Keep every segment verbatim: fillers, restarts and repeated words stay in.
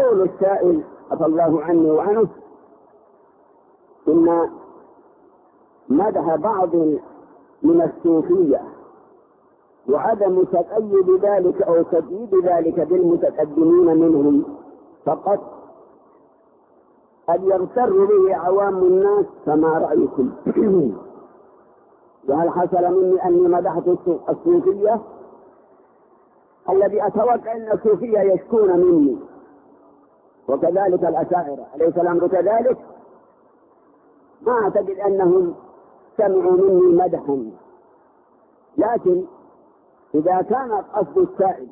يقول السائل عفى الله عني وعنه إن مدح بعض من الصوفية وعدم تقييد ذلك أو تقييد ذلك بالمتقدمين منهم فقط قد يغتر به عوام الناس، فما رأيكم؟ وهل حصل مني أني مدحت الصوفية الذي أتوقع أن الصوفية يشكون مني، وكذلك الأشاعرة أليس الأمر كذلك؟ ما أعتقد أنهم سمعوا مني مدحا، لكن إذا كان قصد السائل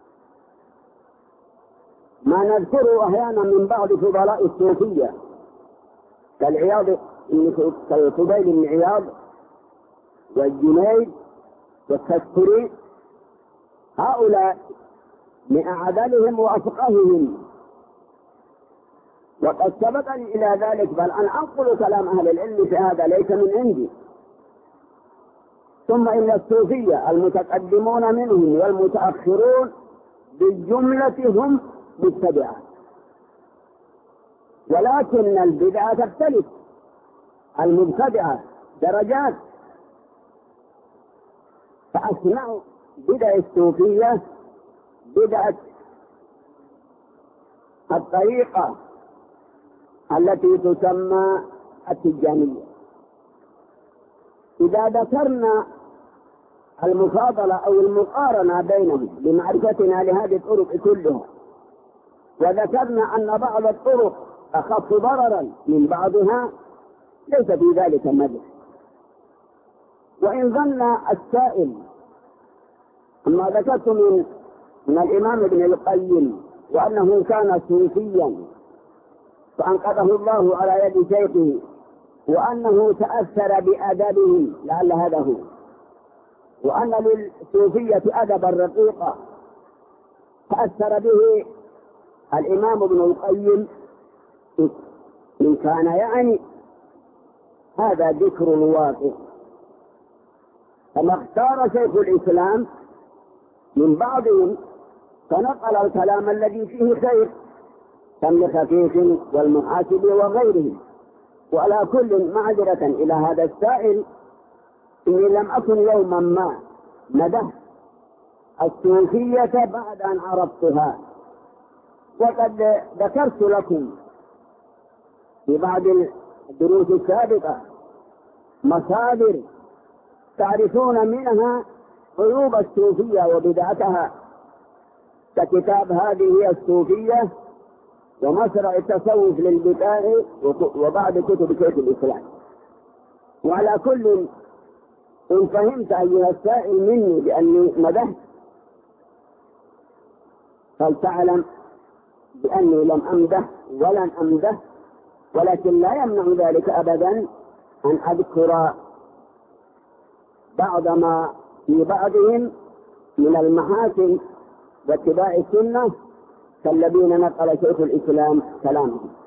ما نذكره أحيانا من بعض فضلاء الصوفية كالعياض كالفضيل بن عياض والجنيد والتذكري، هؤلاء من أعدلهم وأفقههم، وقد سبقني إلى ذلك، بل أنا أنقل كلام أهل العلم في هذا ليس من عندي. ثم إن الصوفية المتقدمون منهم والمتأخرون بالجملة هم مبتدعة، ولكن البدعة تختلف، المبتدعة درجات، فأسمع بدع الصوفية بدعة الطريقة التي تسمى التجانية. إذا ذكرنا المفاضلة أو المقارنة بينهم لمعرفتنا لهذه الطرق كلها، وذكرنا أن بعض الطرق أخف ضررا من بعضها، ليس في ذلك مدح. وإن ظن السائل أما ذكرت من, من الإمام ابن القيم وأنه كان صوفيا فأنقذه الله على يد شيخه، وأنه تأثر بأدبهم، لعل هذا هو، وأن للصوفية أدبا رقيقا تأثر به الإمام ابن القيم، إن كان يعني هذا ذكر الواقع. فما اختار شيخ الإسلام من بعضهم فنقل الكلام الذي فيه خير كابن خفيف والمحاسب وغيرهم. وعلى كل معذرة إلى هذا السائل، إني لم أكن يوما ما مدحت الصوفية بعد أن عرفتها، وقد ذكرت لكم في بعض الدروس السابقة مصادر تعرفون منها عيوب الصوفية وبدعتها، ككتاب هذه هي الصوفية ومسرع التصوف للبدع وبعض كتب شيخ الإسلام. وعلى كل إن فهمت أيها السائل مني بأني مدحت فلتعلم بأني لم أمدح ولن أمدح، ولكن لا يمنع ذلك أبدا أن أذكر بعض ما في بعضهم من المحاسن واتباع السنة كالذين نقل شيخ الإسلام كلامهم.